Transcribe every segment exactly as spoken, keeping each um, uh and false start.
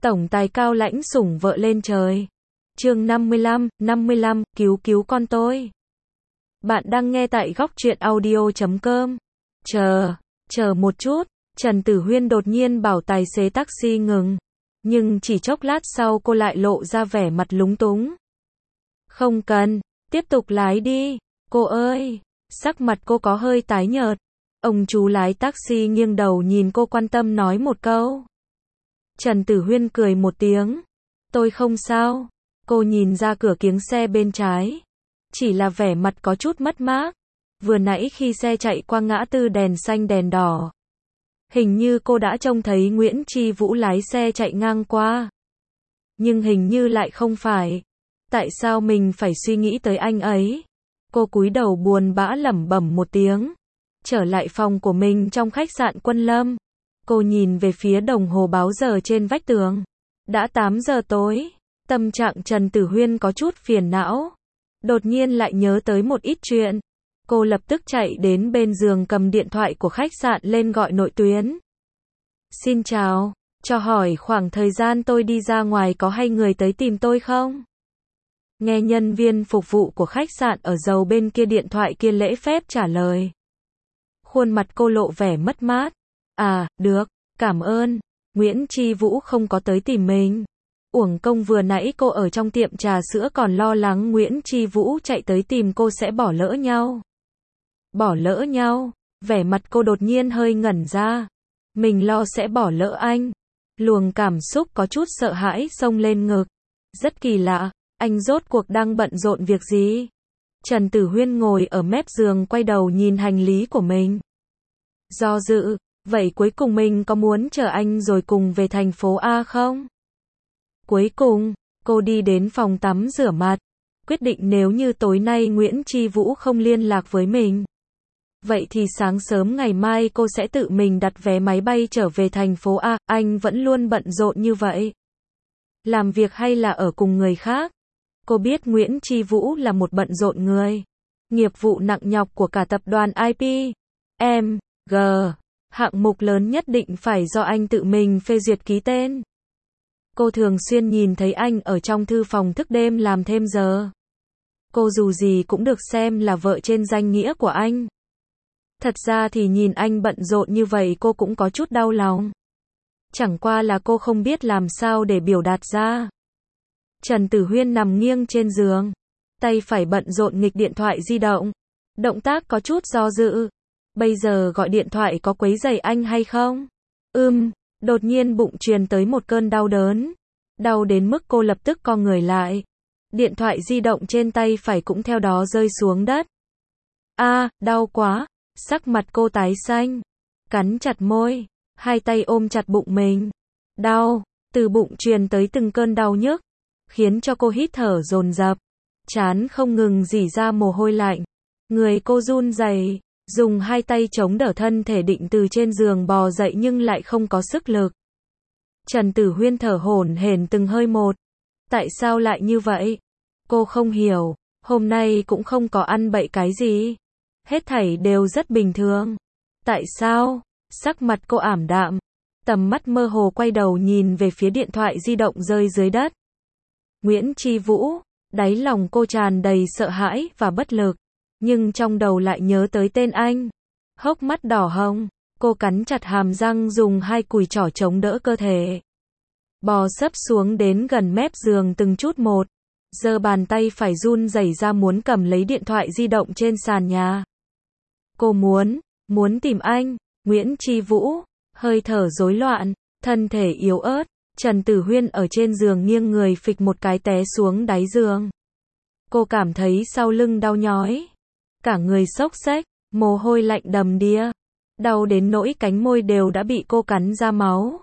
Tổng tài cao lãnh sủng vợ lên trời. Chương năm mươi lăm, năm mươi lăm, cứu cứu con tôi. Bạn đang nghe tại góc truyện audio chấm com. Chờ, chờ một chút, Trần Tử Huyên đột nhiên bảo tài xế taxi ngừng. Nhưng chỉ chốc lát sau cô lại lộ ra vẻ mặt lúng túng. Không cần, tiếp tục lái đi, cô ơi. Sắc mặt cô có hơi tái nhợt. Ông chú lái taxi nghiêng đầu nhìn cô quan tâm nói một câu. Trần Tử Huyên cười một tiếng. Tôi không sao. Cô nhìn ra cửa kiếng xe bên trái. Chỉ là vẻ mặt có chút mất mát. Vừa nãy khi xe chạy qua ngã tư đèn xanh đèn đỏ. Hình như cô đã trông thấy Nguyễn Chi Vũ lái xe chạy ngang qua. Nhưng hình như lại không phải. Tại sao mình phải suy nghĩ tới anh ấy? Cô cúi đầu buồn bã lẩm bẩm một tiếng. Trở lại phòng của mình trong khách sạn Quân Lâm. Cô nhìn về phía đồng hồ báo giờ trên vách tường. Đã tám giờ tối. Tâm trạng Trần Tử Huyên có chút phiền não. Đột nhiên lại nhớ tới một ít chuyện. Cô lập tức chạy đến bên giường cầm điện thoại của khách sạn lên gọi nội tuyến. Xin chào, cho hỏi khoảng thời gian tôi đi ra ngoài có hay người tới tìm tôi không? Nghe nhân viên phục vụ của khách sạn ở dầu bên kia điện thoại kia lễ phép trả lời. Khuôn mặt cô lộ vẻ mất mát. À, được, cảm ơn. Nguyễn Chi Vũ không có tới tìm mình. Uổng công vừa nãy cô ở trong tiệm trà sữa còn lo lắng Nguyễn Chi Vũ chạy tới tìm cô sẽ bỏ lỡ nhau. Bỏ lỡ nhau, vẻ mặt cô đột nhiên hơi ngẩn ra. Mình lo sẽ bỏ lỡ anh. Luồng cảm xúc có chút sợ hãi xông lên ngực. Rất kỳ lạ, anh rốt cuộc đang bận rộn việc gì? Trần Tử Huyên ngồi ở mép giường quay đầu nhìn hành lý của mình. Do dự, vậy cuối cùng mình có muốn chờ anh rồi cùng về thành phố A không? Cuối cùng, cô đi đến phòng tắm rửa mặt. Quyết định nếu như tối nay Nguyễn Chi Vũ không liên lạc với mình. Vậy thì sáng sớm ngày mai cô sẽ tự mình đặt vé máy bay trở về thành phố A. Anh vẫn luôn bận rộn như vậy. Làm việc hay là ở cùng người khác? Cô biết Nguyễn Chi Vũ là một bận rộn người. Nghiệp vụ nặng nhọc của cả tập đoàn i pê, em, G. Hạng mục lớn nhất định phải do anh tự mình phê duyệt ký tên. Cô thường xuyên nhìn thấy anh ở trong thư phòng thức đêm làm thêm giờ. Cô dù gì cũng được xem là vợ trên danh nghĩa của anh. Thật ra thì nhìn anh bận rộn như vậy cô cũng có chút đau lòng. Chẳng qua là cô không biết làm sao để biểu đạt ra. Trần Tử Huyên nằm nghiêng trên giường. Tay phải bận rộn nghịch điện thoại di động. Động tác có chút do dự. Bây giờ gọi điện thoại có quấy rầy anh hay không? Ừm, đột nhiên bụng truyền tới một cơn đau đớn. Đau đến mức cô lập tức co người lại. Điện thoại di động trên tay phải cũng theo đó rơi xuống đất. A, à, đau quá. Sắc mặt cô tái xanh. Cắn chặt môi. Hai tay ôm chặt bụng mình. Đau. Từ bụng truyền tới từng cơn đau nhức. Khiến cho cô hít thở dồn dập. Trán không ngừng rỉ ra mồ hôi lạnh. Người cô run rẩy. Dùng hai tay chống đỡ thân thể định từ trên giường bò dậy nhưng lại không có sức lực. Trần Tử Huyên thở hổn hển từng hơi một. Tại sao lại như vậy? Cô không hiểu. Hôm nay cũng không có ăn bậy cái gì. Hết thảy đều rất bình thường. Tại sao? Sắc mặt cô ảm đạm. Tầm mắt mơ hồ quay đầu nhìn về phía điện thoại di động rơi dưới đất. Nguyễn Chi Vũ. Đáy lòng cô tràn đầy sợ hãi và bất lực. Nhưng trong đầu lại nhớ tới tên anh. Hốc mắt đỏ hồng. Cô cắn chặt hàm răng dùng hai cùi trỏ chống đỡ cơ thể. Bò sấp xuống đến gần mép giường từng chút một. Giơ bàn tay phải run rẩy ra muốn cầm lấy điện thoại di động trên sàn nhà. Cô muốn, muốn tìm anh. Nguyễn Chi Vũ. Hơi thở rối loạn. Thân thể yếu ớt. Trần Tử Huyên ở trên giường nghiêng người phịch một cái té xuống đáy giường. Cô cảm thấy sau lưng đau nhói. Cả người xốc xếch, mồ hôi lạnh đầm đìa. Đau đến nỗi cánh môi đều đã bị cô cắn ra máu.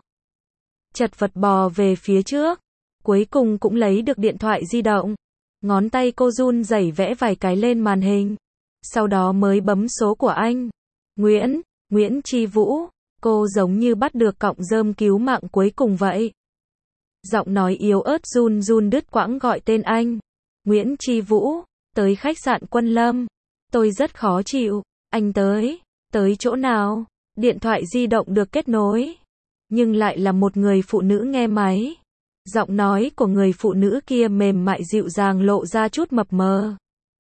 Chật vật bò về phía trước. Cuối cùng cũng lấy được điện thoại di động. Ngón tay cô run rẩy vẽ vài cái lên màn hình. Sau đó mới bấm số của anh. Nguyễn, Nguyễn Chi Vũ. Cô giống như bắt được cọng rơm cứu mạng cuối cùng vậy. Giọng nói yếu ớt run run đứt quãng gọi tên anh. Nguyễn Chi Vũ. Tới khách sạn Quân Lâm. Tôi rất khó chịu. Anh tới. Tới chỗ nào? Điện thoại di động được kết nối. Nhưng lại là một người phụ nữ nghe máy. Giọng nói của người phụ nữ kia mềm mại dịu dàng lộ ra chút mập mờ.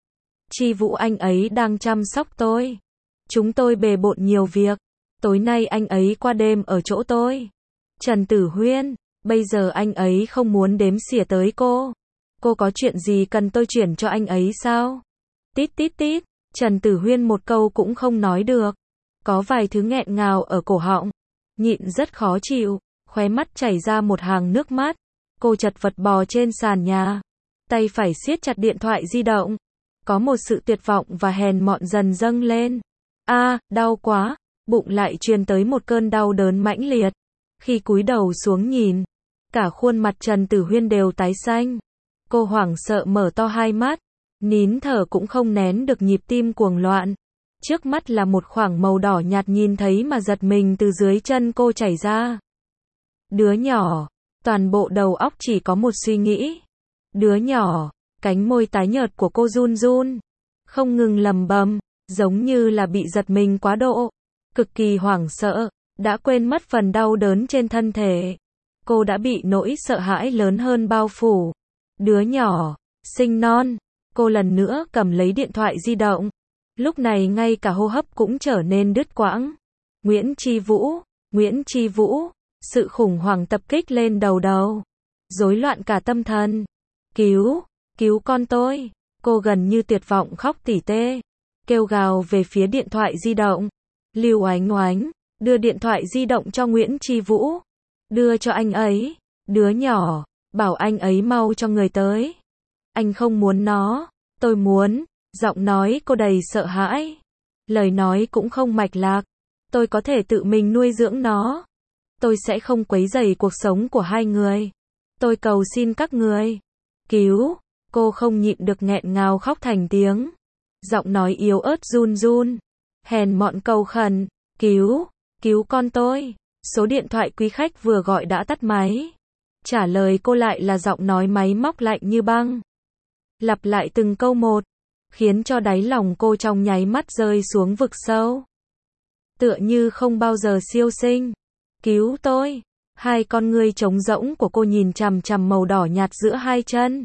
Chi Vũ anh ấy đang chăm sóc tôi. Chúng tôi bề bộn nhiều việc. Tối nay anh ấy qua đêm ở chỗ tôi. Trần Tử Huyên, bây giờ anh ấy không muốn đếm xỉa tới cô. Cô có chuyện gì cần tôi chuyển cho anh ấy sao? Tít tít tít, Trần Tử Huyên một câu cũng không nói được. Có vài thứ nghẹn ngào ở cổ họng. Nhịn rất khó chịu, khóe mắt chảy ra một hàng nước mắt. Cô chật vật bò trên sàn nhà. Tay phải siết chặt điện thoại di động. Có một sự tuyệt vọng và hèn mọn dần dâng lên. A, à, đau quá. Bụng lại truyền tới một cơn đau đớn mãnh liệt. Khi cúi đầu xuống nhìn, cả khuôn mặt Trần Tử Huyên đều tái xanh. Cô hoảng sợ mở to hai mắt, nín thở cũng không nén được nhịp tim cuồng loạn. Trước mắt là một khoảng màu đỏ nhạt nhìn thấy mà giật mình từ dưới chân cô chảy ra. Đứa nhỏ, toàn bộ đầu óc chỉ có một suy nghĩ. Đứa nhỏ, cánh môi tái nhợt của cô run run, không ngừng lẩm bẩm, giống như là bị giật mình quá độ, cực kỳ hoảng sợ, đã quên mất phần đau đớn trên thân thể. Cô đã bị nỗi sợ hãi lớn hơn bao phủ. Đứa nhỏ, sinh non. Cô lần nữa cầm lấy điện thoại di động. Lúc này ngay cả hô hấp cũng trở nên đứt quãng. Nguyễn Chi Vũ, Nguyễn Chi Vũ, sự khủng hoảng tập kích lên đầu đầu. Rối loạn cả tâm thần. Cứu, cứu con tôi. Cô gần như tuyệt vọng khóc tỉ tê. Kêu gào về phía điện thoại di động. Lưu Oánh Oánh, đưa điện thoại di động cho Nguyễn Chi Vũ. Đưa cho anh ấy. Đứa nhỏ, bảo anh ấy mau cho người tới. Anh không muốn nó, tôi muốn. Giọng nói cô đầy sợ hãi. Lời nói cũng không mạch lạc. Tôi có thể tự mình nuôi dưỡng nó. Tôi sẽ không quấy rầy cuộc sống của hai người. Tôi cầu xin các người. Cứu. Cô không nhịn được nghẹn ngào khóc thành tiếng. Giọng nói yếu ớt run run. Hèn mọn cầu khẩn. Cứu. Cứu con tôi. Số điện thoại quý khách vừa gọi đã tắt máy. Trả lời cô lại là giọng nói máy móc lạnh như băng. Lặp lại từng câu một, khiến cho đáy lòng cô trong nháy mắt rơi xuống vực sâu. Tựa như không bao giờ siêu sinh. Cứu tôi. Hai con ngươi trống rỗng của cô nhìn chằm chằm màu đỏ nhạt giữa hai chân.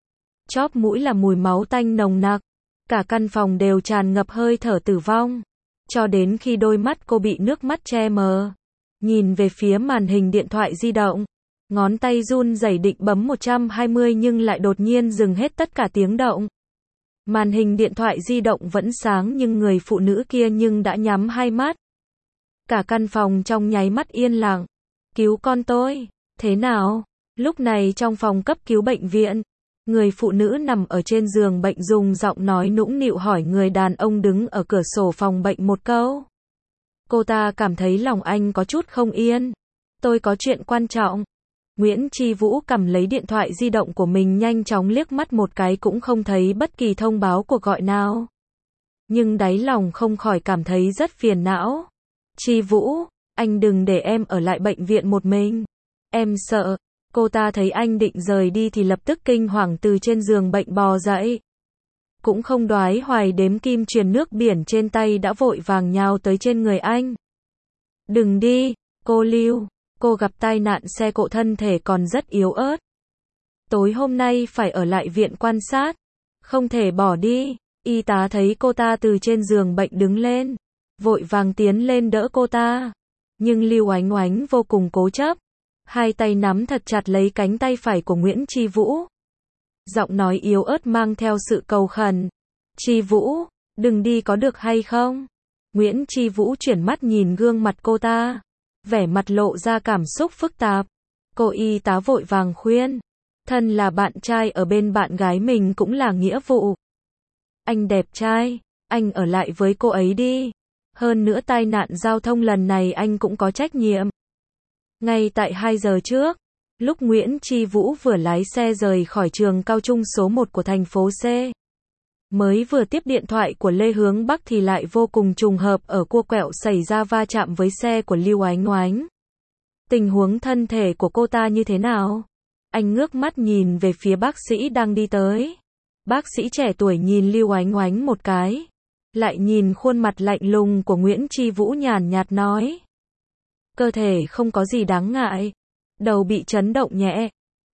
Chóp mũi là mùi máu tanh nồng nặc. Cả căn phòng đều tràn ngập hơi thở tử vong. Cho đến khi đôi mắt cô bị nước mắt che mờ. Nhìn về phía màn hình điện thoại di động. Ngón tay run rẩy định bấm một trăm hai mươi nhưng lại đột nhiên dừng hết tất cả tiếng động. Màn hình điện thoại di động vẫn sáng nhưng người phụ nữ kia nhưng đã nhắm hai mắt. Cả căn phòng trong nháy mắt yên lặng. Cứu con tôi. Thế nào? Lúc này trong phòng cấp cứu bệnh viện, người phụ nữ nằm ở trên giường bệnh dùng giọng nói nũng nịu hỏi người đàn ông đứng ở cửa sổ phòng bệnh một câu. Cô ta cảm thấy lòng anh có chút không yên. Tôi có chuyện quan trọng. Nguyễn Chi Vũ cầm lấy điện thoại di động của mình nhanh chóng liếc mắt một cái cũng không thấy bất kỳ thông báo cuộc gọi nào. Nhưng đáy lòng không khỏi cảm thấy rất phiền não. Chi Vũ, anh đừng để em ở lại bệnh viện một mình. Em sợ. Cô ta thấy anh định rời đi thì lập tức kinh hoàng từ trên giường bệnh bò dậy. Cũng không đoái hoài đếm kim truyền nước biển trên tay đã vội vàng nhào tới trên người anh. Đừng đi, cô Lưu. Cô gặp tai nạn xe cộ thân thể còn rất yếu ớt. Tối hôm nay phải ở lại viện quan sát. Không thể bỏ đi. Y tá thấy cô ta từ trên giường bệnh đứng lên. Vội vàng tiến lên đỡ cô ta. Nhưng Lưu Oánh Oánh vô cùng cố chấp. Hai tay nắm thật chặt lấy cánh tay phải của Nguyễn Chi Vũ. Giọng nói yếu ớt mang theo sự cầu khẩn. Chi Vũ, đừng đi có được hay không? Nguyễn Chi Vũ chuyển mắt nhìn gương mặt cô ta. Vẻ mặt lộ ra cảm xúc phức tạp. Cô y tá vội vàng khuyên. Thân là bạn trai ở bên bạn gái mình cũng là nghĩa vụ. Anh đẹp trai, anh ở lại với cô ấy đi. Hơn nữa tai nạn giao thông lần này anh cũng có trách nhiệm. Ngay tại hai giờ trước, lúc Nguyễn Chi Vũ vừa lái xe rời khỏi trường cao trung số một của thành phố C. Mới vừa tiếp điện thoại của Lê hướng Bắc thì lại vô cùng trùng hợp ở cua quẹo xảy ra va chạm với xe của Lưu Oánh Oánh. Tình huống thân thể của cô ta như thế nào? Anh ngước mắt nhìn về phía bác sĩ đang đi tới. Bác sĩ trẻ tuổi nhìn Lưu Oánh Oánh một cái. Lại nhìn khuôn mặt lạnh lùng của Nguyễn Chi Vũ nhàn nhạt nói. Cơ thể không có gì đáng ngại. Đầu bị chấn động nhẹ.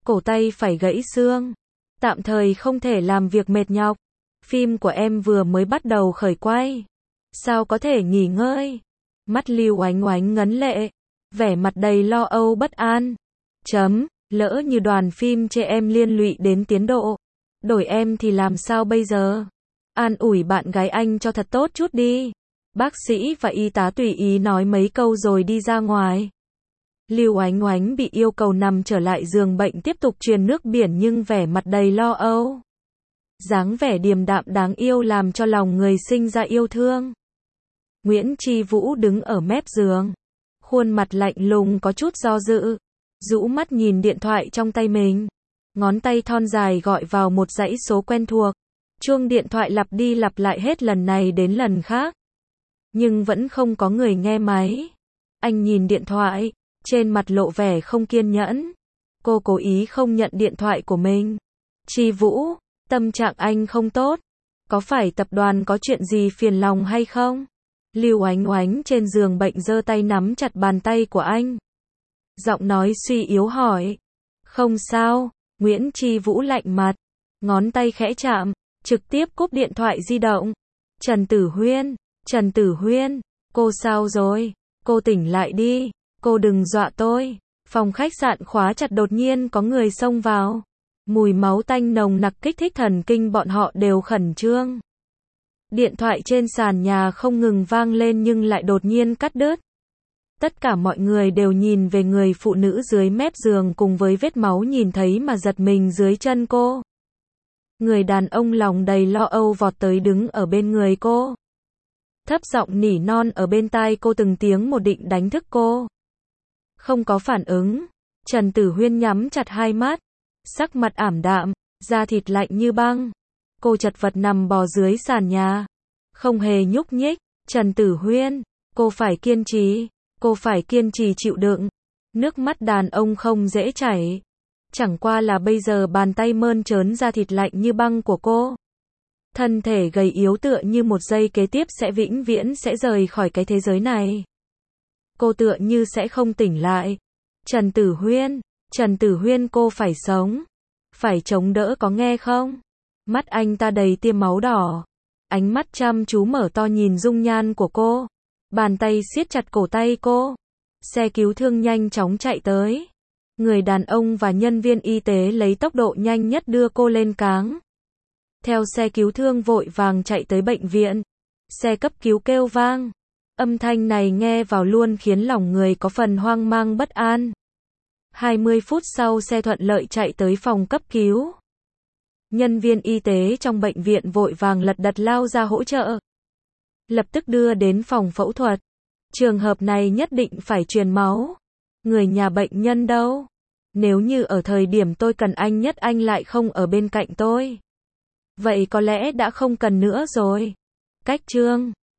cổ tay phải gãy xương, tạm thời không thể làm việc mệt nhọc. Phim của em vừa mới bắt đầu khởi quay, sao có thể nghỉ ngơi? Mắt Lưu Oánh Oánh ngấn lệ, vẻ mặt đầy lo âu bất an. Chấm, lỡ như đoàn phim chê em liên lụy đến tiến độ, đổi em thì làm sao bây giờ? An ủi bạn gái anh cho thật tốt chút đi. Bác sĩ và y tá tùy ý nói mấy câu rồi đi ra ngoài. Lưu Oánh Oánh bị yêu cầu nằm trở lại giường bệnh tiếp tục truyền nước biển nhưng vẻ mặt đầy lo âu. Dáng vẻ điềm đạm đáng yêu làm cho lòng người sinh ra yêu thương. Nguyễn Chi Vũ đứng ở mép giường, khuôn mặt lạnh lùng có chút do dự, rũ mắt nhìn điện thoại trong tay mình. Ngón tay thon dài gọi vào một dãy số quen thuộc. Chuông điện thoại lặp đi lặp lại hết lần này đến lần khác, nhưng vẫn không có người nghe máy. Anh nhìn điện thoại, trên mặt lộ vẻ không kiên nhẫn. Cô cố ý không nhận điện thoại của mình. Chi Vũ, tâm trạng anh không tốt. Có phải tập đoàn có chuyện gì phiền lòng hay không? Lưu Oánh Oánh trên giường bệnh giơ tay nắm chặt bàn tay của anh. Giọng nói suy yếu hỏi. Không sao, Nguyễn Chi Vũ lạnh mặt. Ngón tay khẽ chạm, trực tiếp cúp điện thoại di động. Trần Tử Huyên, Trần Tử Huyên, cô sao rồi? Cô tỉnh lại đi, cô đừng dọa tôi. Phòng khách sạn khóa chặt đột nhiên có người xông vào. Mùi máu tanh nồng nặc kích thích thần kinh bọn họ đều khẩn trương. Điện thoại trên sàn nhà không ngừng vang lên nhưng lại đột nhiên cắt đứt. Tất cả mọi người đều nhìn về người phụ nữ dưới mép giường cùng với vết máu nhìn thấy mà giật mình dưới chân cô. Người đàn ông lòng đầy lo âu vọt tới đứng ở bên người cô. Thấp giọng nỉ non ở bên tai cô từng tiếng một định đánh thức cô. Không có phản ứng. Trần Tử Huyên nhắm chặt hai mắt, sắc mặt ảm đạm, da thịt lạnh như băng. Cô chật vật nằm bò dưới sàn nhà, không hề nhúc nhích. Trần Tử Huyên, cô phải kiên trì, cô phải kiên trì chịu đựng. Nước mắt đàn ông không dễ chảy. Chẳng qua là bây giờ bàn tay mơn trớn da thịt lạnh như băng của cô. Thân thể gầy yếu tựa như một giây kế tiếp sẽ vĩnh viễn sẽ rời khỏi cái thế giới này. Cô tựa như sẽ không tỉnh lại. Trần Tử Huyên, Trần Tử Huyên cô phải sống. Phải chống đỡ có nghe không? Mắt anh ta đầy tia máu đỏ. Ánh mắt chăm chú mở to nhìn dung nhan của cô. Bàn tay siết chặt cổ tay cô. Xe cứu thương nhanh chóng chạy tới. Người đàn ông và nhân viên y tế lấy tốc độ nhanh nhất đưa cô lên cáng. Theo xe cứu thương vội vàng chạy tới bệnh viện. Xe cấp cứu kêu vang. Âm thanh này nghe vào luôn khiến lòng người có phần hoang mang bất an. hai mươi phút sau xe thuận lợi chạy tới phòng cấp cứu. Nhân viên y tế trong bệnh viện vội vàng lật đật lao ra hỗ trợ. Lập tức đưa đến phòng phẫu thuật. Trường hợp này nhất định phải truyền máu. Người nhà bệnh nhân đâu? Nếu như ở thời điểm tôi cần anh nhất anh lại không ở bên cạnh tôi. Vậy có lẽ đã không cần nữa rồi. Cách chương